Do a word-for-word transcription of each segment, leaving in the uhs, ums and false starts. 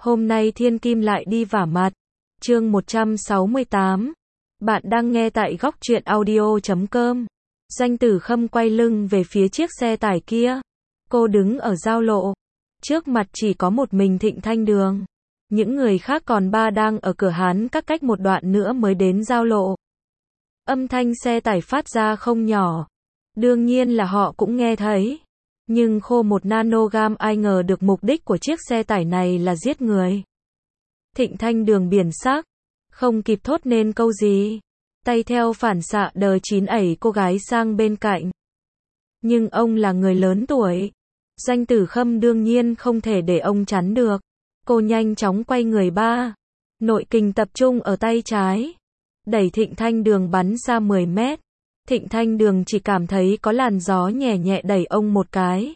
Hôm nay thiên kim lại đi vả mặt. Chương một trăm sáu mươi tám. Bạn đang nghe tại góc truyện audio chấm com. Doanh Tử Khâm quay lưng về phía chiếc xe tải kia. Cô đứng ở giao lộ. Trước mặt chỉ có một mình Thịnh Thanh Đường. Những người khác còn ba đang ở cửa Hán các cách một đoạn nữa mới đến giao lộ. Âm thanh xe tải phát ra không nhỏ. Đương nhiên là họ cũng nghe thấy. Nhưng khô một nanogam ai ngờ được mục đích của chiếc xe tải này là giết người. Thịnh Thanh Đường biển sắc. Không kịp thốt nên câu gì. Tay theo phản xạ đờ chín ẩy cô gái sang bên cạnh. Nhưng ông là người lớn tuổi. Doanh Tử Khâm đương nhiên không thể để ông chắn được. Cô nhanh chóng quay người ba. Nội kình tập trung ở tay trái. Đẩy Thịnh Thanh Đường bắn xa mười mét. Thịnh Thanh Đường chỉ cảm thấy có làn gió nhẹ nhẹ đẩy ông một cái.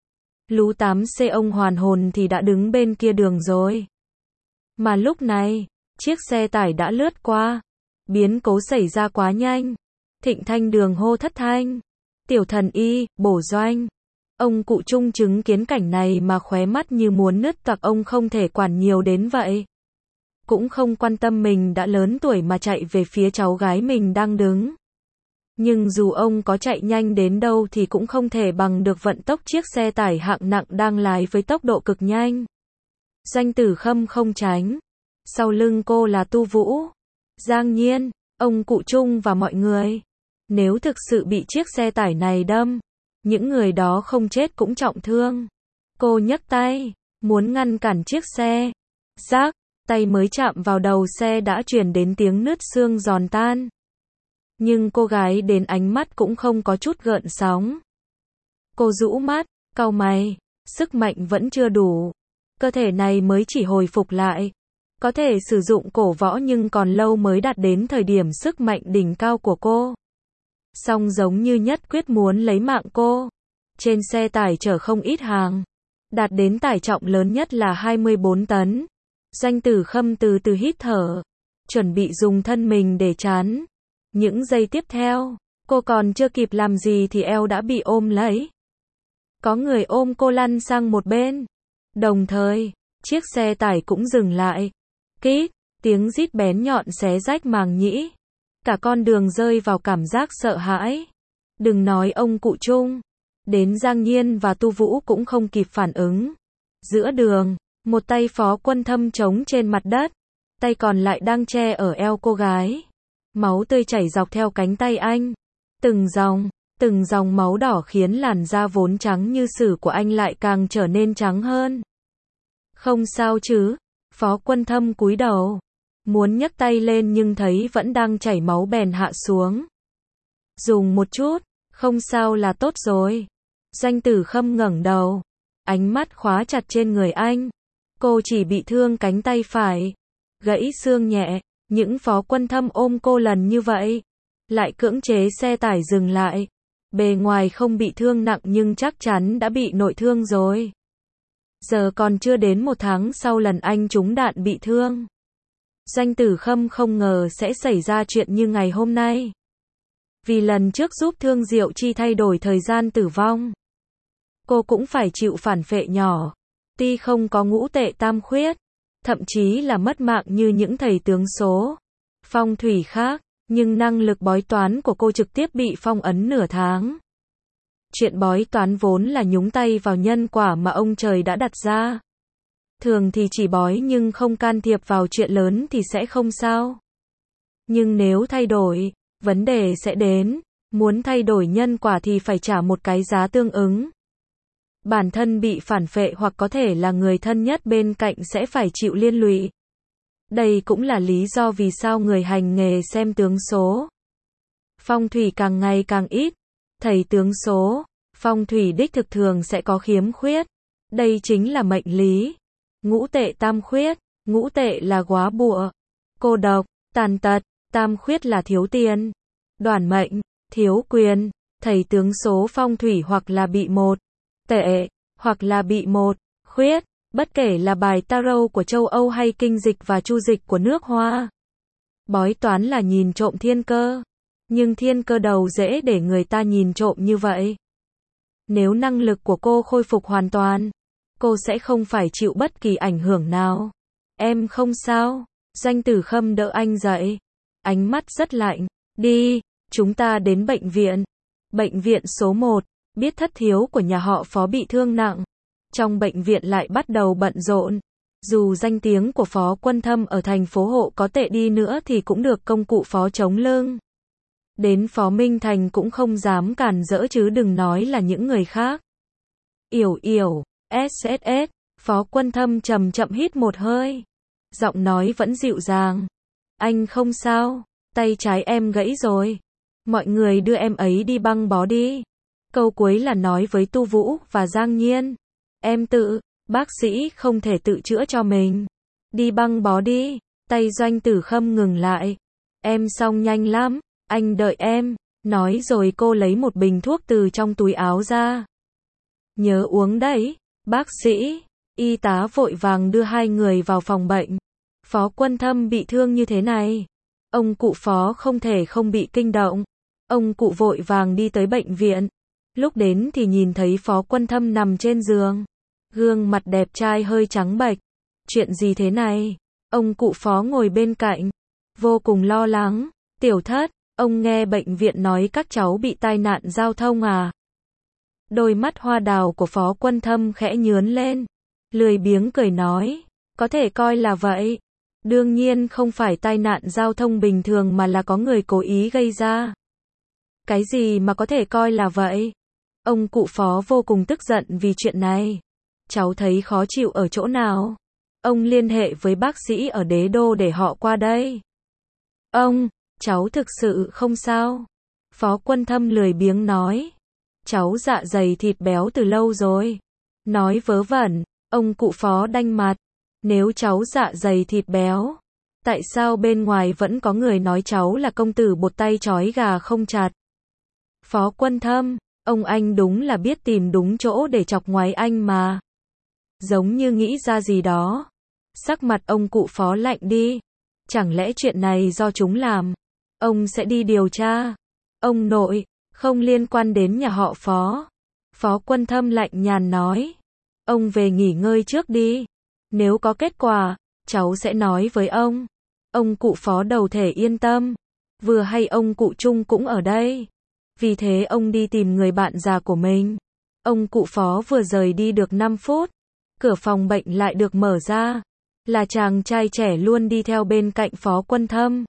Lú tám xê ông hoàn hồn thì đã đứng bên kia đường rồi. Mà lúc này, chiếc xe tải đã lướt qua. Biến cố xảy ra quá nhanh. Thịnh Thanh Đường hô thất thanh. Tiểu thần y, bổ Doanh. Ông cụ Trung chứng kiến cảnh này mà khóe mắt như muốn nứt toạc, ông không thể quản nhiều đến vậy. Cũng không quan tâm mình đã lớn tuổi mà chạy về phía cháu gái mình đang đứng. Nhưng dù ông có chạy nhanh đến đâu thì cũng không thể bằng được vận tốc chiếc xe tải hạng nặng đang lái với tốc độ cực nhanh. Doanh Tử Khâm không tránh. Sau lưng cô là Tu Vũ, Giang Nhiên, ông cụ Trung và mọi người. Nếu thực sự bị chiếc xe tải này đâm, những người đó không chết cũng trọng thương. Cô nhấc tay, muốn ngăn cản chiếc xe. Rác, tay mới chạm vào đầu xe đã truyền đến tiếng nứt xương giòn tan. Nhưng cô gái đến ánh mắt cũng không có chút gợn sóng. Cô rũ mắt, cau mày, sức mạnh vẫn chưa đủ. Cơ thể này mới chỉ hồi phục lại. Có thể sử dụng cổ võ nhưng còn lâu mới đạt đến thời điểm sức mạnh đỉnh cao của cô. Song giống như nhất quyết muốn lấy mạng cô. Trên xe tải chở không ít hàng. Đạt đến tải trọng lớn nhất là hai mươi bốn tấn. Doanh Tử Khâm từ từ hít thở. Chuẩn bị dùng thân mình để chắn. Những giây tiếp theo, cô còn chưa kịp làm gì thì eo đã bị ôm lấy. Có người ôm cô lăn sang một bên. Đồng thời, chiếc xe tải cũng dừng lại. Kít, tiếng rít bén nhọn xé rách màng nhĩ. Cả con đường rơi vào cảm giác sợ hãi. Đừng nói ông cụ Trung. Đến Giang Nhiên và Tu Vũ cũng không kịp phản ứng. Giữa đường, một tay Phó Quân Thâm trống trên mặt đất. Tay còn lại đang che ở eo cô gái. Máu tươi chảy dọc theo cánh tay anh. Từng dòng, từng dòng máu đỏ khiến làn da vốn trắng như sử của anh lại càng trở nên trắng hơn. Không sao chứ? Phó Quân Thâm cúi đầu. Muốn nhấc tay lên nhưng thấy vẫn đang chảy máu bèn hạ xuống. Dùng một chút, không sao là tốt rồi. Doanh Tử Khâm ngẩng đầu. Ánh mắt khóa chặt trên người anh. Cô chỉ bị thương cánh tay phải. Gãy xương nhẹ. Những Phó Quân Thâm ôm cô lần như vậy. Lại cưỡng chế xe tải dừng lại. Bề ngoài không bị thương nặng nhưng chắc chắn đã bị nội thương rồi. Giờ còn chưa đến một tháng sau lần anh trúng đạn bị thương. Doanh Tử Khâm không ngờ sẽ xảy ra chuyện như ngày hôm nay. Vì lần trước giúp Thương Diệu Chi thay đổi thời gian tử vong, cô cũng phải chịu phản phệ nhỏ. Tuy không có ngũ tệ tam khuyết, thậm chí là mất mạng như những thầy tướng số, phong thủy khác, nhưng năng lực bói toán của cô trực tiếp bị phong ấn nửa tháng. Chuyện bói toán vốn là nhúng tay vào nhân quả mà ông trời đã đặt ra. Thường thì chỉ bói nhưng không can thiệp vào chuyện lớn thì sẽ không sao. Nhưng nếu thay đổi, vấn đề sẽ đến. Muốn thay đổi nhân quả thì phải trả một cái giá tương ứng. Bản thân bị phản phệ hoặc có thể là người thân nhất bên cạnh sẽ phải chịu liên lụy. Đây cũng là lý do vì sao người hành nghề xem tướng số, phong thủy càng ngày càng ít. Thầy tướng số, phong thủy đích thực thường sẽ có khiếm khuyết. Đây chính là mệnh lý. Ngũ tệ tam khuyết. Ngũ tệ là góa bụa, cô độc, tàn tật. Tam khuyết là thiếu tiền, đoản mệnh, thiếu quyền. Thầy tướng số phong thủy hoặc là bị một tệ, hoặc là bị một khuyết. Bất kể là bài tarot của châu Âu hay kinh dịch và chu dịch của nước Hoa. Bói toán là nhìn trộm thiên cơ. Nhưng thiên cơ đâu dễ để người ta nhìn trộm như vậy. Nếu năng lực của cô khôi phục hoàn toàn, cô sẽ không phải chịu bất kỳ ảnh hưởng nào. Em không sao. Doanh Tử Khâm đỡ anh dậy. Ánh mắt rất lạnh. Đi, chúng ta đến bệnh viện. Bệnh viện số một, biết thất thiếu của nhà họ Phó bị thương nặng. Trong bệnh viện lại bắt đầu bận rộn. Dù danh tiếng của Phó Quân Thâm ở thành phố Hộ có tệ đi nữa thì cũng được công cụ Phó chống lưng. Đến Phó Minh Thành cũng không dám cản rỡ chứ đừng nói là những người khác. Yểu yểu, ét ét ét, Phó Quân Thâm chậm chậm hít một hơi. Giọng nói vẫn dịu dàng. Anh không sao, tay trái em gãy rồi. Mọi người đưa em ấy đi băng bó đi. Câu cuối là nói với Tu Vũ và Giang Nhiên. Em tự, bác sĩ không thể tự chữa cho mình. Đi băng bó đi. Tay Doanh Tử Khâm ngừng lại. Em xong nhanh lắm, anh đợi em. Nói rồi cô lấy một bình thuốc từ trong túi áo ra. Nhớ uống đấy, bác sĩ. Y tá vội vàng đưa hai người vào phòng bệnh. Phó Quân Thâm bị thương như thế này. Ông cụ Phó không thể không bị kinh động. Ông cụ vội vàng đi tới bệnh viện. Lúc đến thì nhìn thấy Phó Quân Thâm nằm trên giường. Gương mặt đẹp trai hơi trắng bệch. Chuyện gì thế này? Ông cụ Phó ngồi bên cạnh. Vô cùng lo lắng. Tiểu Thất, ông nghe bệnh viện nói các cháu bị tai nạn giao thông à? Đôi mắt hoa đào của Phó Quân Thâm khẽ nhướn lên. Lười biếng cười nói. Có thể coi là vậy. Đương nhiên không phải tai nạn giao thông bình thường mà là có người cố ý gây ra. Cái gì mà có thể coi là vậy? Ông cụ Phó vô cùng tức giận vì chuyện này. Cháu thấy khó chịu ở chỗ nào? Ông liên hệ với bác sĩ ở Đế Đô để họ qua đây. Ông, cháu thực sự không sao. Phó Quân Thâm lười biếng nói. Cháu dạ dày thịt béo từ lâu rồi. Nói vớ vẩn, ông cụ Phó đanh mặt. Nếu cháu dạ dày thịt béo, tại sao bên ngoài vẫn có người nói cháu là công tử bột tay trói gà không chặt? Phó Quân Thâm, ông anh đúng là biết tìm đúng chỗ để chọc ngoáy anh mà. Giống như nghĩ ra gì đó. Sắc mặt ông cụ Phó lạnh đi. Chẳng lẽ chuyện này do chúng làm? Ông sẽ đi điều tra. Ông nội, không liên quan đến nhà họ Phó. Phó Quân Thâm lạnh nhàn nói. Ông về nghỉ ngơi trước đi. Nếu có kết quả, cháu sẽ nói với ông. Ông cụ Phó đầu thể yên tâm. Vừa hay ông cụ Trung cũng ở đây. Vì thế ông đi tìm người bạn già của mình. Ông cụ Phó vừa rời đi được năm phút. Cửa phòng bệnh lại được mở ra. Là chàng trai trẻ luôn đi theo bên cạnh Phó Quân Thâm.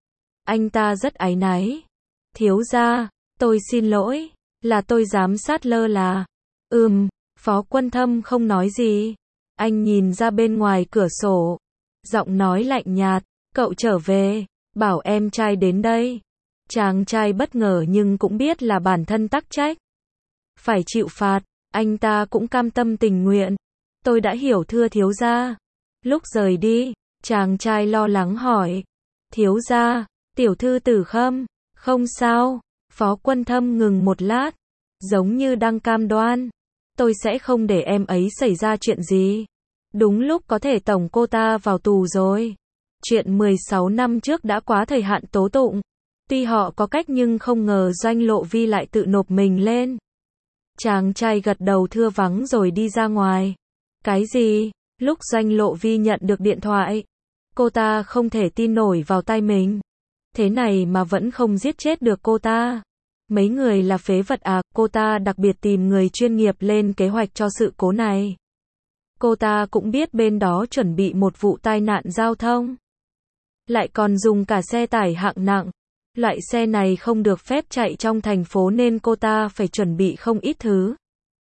Anh ta rất áy náy. Thiếu gia, tôi xin lỗi. Là tôi giám sát lơ là. Ừm, Phó Quân Thâm không nói gì. Anh nhìn ra bên ngoài cửa sổ. Giọng nói lạnh nhạt. Cậu trở về. Bảo em trai đến đây. Chàng trai bất ngờ nhưng cũng biết là bản thân tắc trách. Phải chịu phạt. Anh ta cũng cam tâm tình nguyện. Tôi đã hiểu thưa thiếu gia. Lúc rời đi, chàng trai lo lắng hỏi. Thiếu gia, tiểu thư Tử Khâm, không sao. Phó Quân Thâm ngừng một lát. Giống như đang cam đoan. Tôi sẽ không để em ấy xảy ra chuyện gì. Đúng lúc có thể tổng cô ta vào tù rồi. Chuyện mười sáu năm trước đã quá thời hạn tố tụng. Tuy họ có cách nhưng không ngờ Doanh Lộ Vi lại tự nộp mình lên. Chàng trai gật đầu thưa vắng rồi đi ra ngoài. Cái gì? Lúc Doanh Lộ Vi nhận được điện thoại, cô ta không thể tin nổi vào tai mình. Thế này mà vẫn không giết chết được cô ta. Mấy người là phế vật à? Cô ta đặc biệt tìm người chuyên nghiệp lên kế hoạch cho sự cố này. Cô ta cũng biết bên đó chuẩn bị một vụ tai nạn giao thông. Lại còn dùng cả xe tải hạng nặng. Loại xe này không được phép chạy trong thành phố nên cô ta phải chuẩn bị không ít thứ.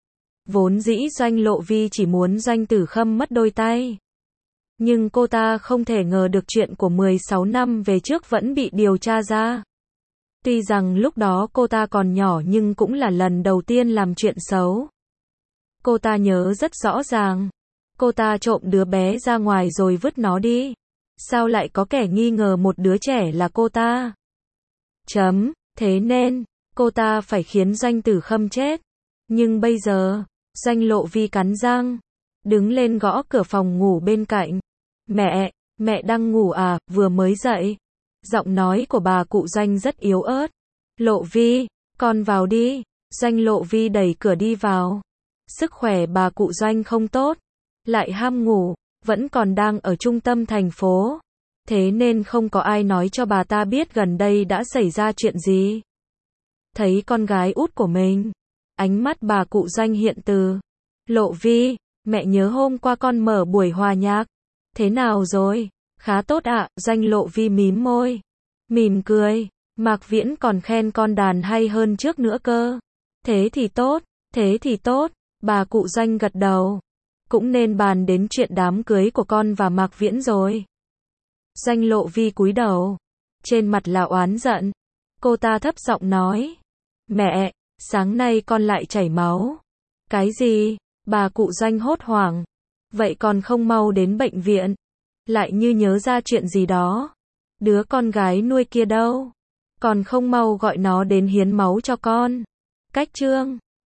Vốn dĩ Doanh Lộ Vi chỉ muốn Doanh Tử Khâm mất đôi tay. Nhưng cô ta không thể ngờ được chuyện của mười sáu năm về trước vẫn bị điều tra ra. Tuy rằng lúc đó cô ta còn nhỏ nhưng cũng là lần đầu tiên làm chuyện xấu. Cô ta nhớ rất rõ ràng. Cô ta trộm đứa bé ra ngoài rồi vứt nó đi. Sao lại có kẻ nghi ngờ một đứa trẻ là cô ta? Chấm, thế nên, cô ta phải khiến Doanh Tử Khâm chết. Nhưng bây giờ, Doanh Lộ Vi cắn răng, đứng lên gõ cửa phòng ngủ bên cạnh. Mẹ, mẹ đang ngủ à, vừa mới dậy. Giọng nói của bà cụ Doanh rất yếu ớt. Lộ Vi, con vào đi. Doanh Lộ Vi đẩy cửa đi vào. Sức khỏe bà cụ Doanh không tốt, lại ham ngủ, vẫn còn đang ở trung tâm thành phố. Thế nên không có ai nói cho bà ta biết gần đây đã xảy ra chuyện gì. Thấy con gái út của mình, ánh mắt bà cụ Doanh hiện từ. Lộ Vi, mẹ nhớ hôm qua con mở buổi hòa nhạc. Thế nào rồi? Khá tốt ạ, Doanh Lộ Vi mím môi. Mỉm cười, Mạc Viễn còn khen con đàn hay hơn trước nữa cơ. Thế thì tốt, thế thì tốt, bà cụ Doanh gật đầu. Cũng nên bàn đến chuyện đám cưới của con và Mạc Viễn rồi. Doanh Lộ Vi cúi đầu, trên mặt là oán giận. Cô ta thấp giọng nói, mẹ, sáng nay con lại chảy máu. Cái gì? Bà cụ Doanh hốt hoảng. Vậy còn không mau đến bệnh viện? Lại như nhớ ra chuyện gì đó. Đứa con gái nuôi kia đâu? Còn không mau gọi nó đến hiến máu cho con. Cách chương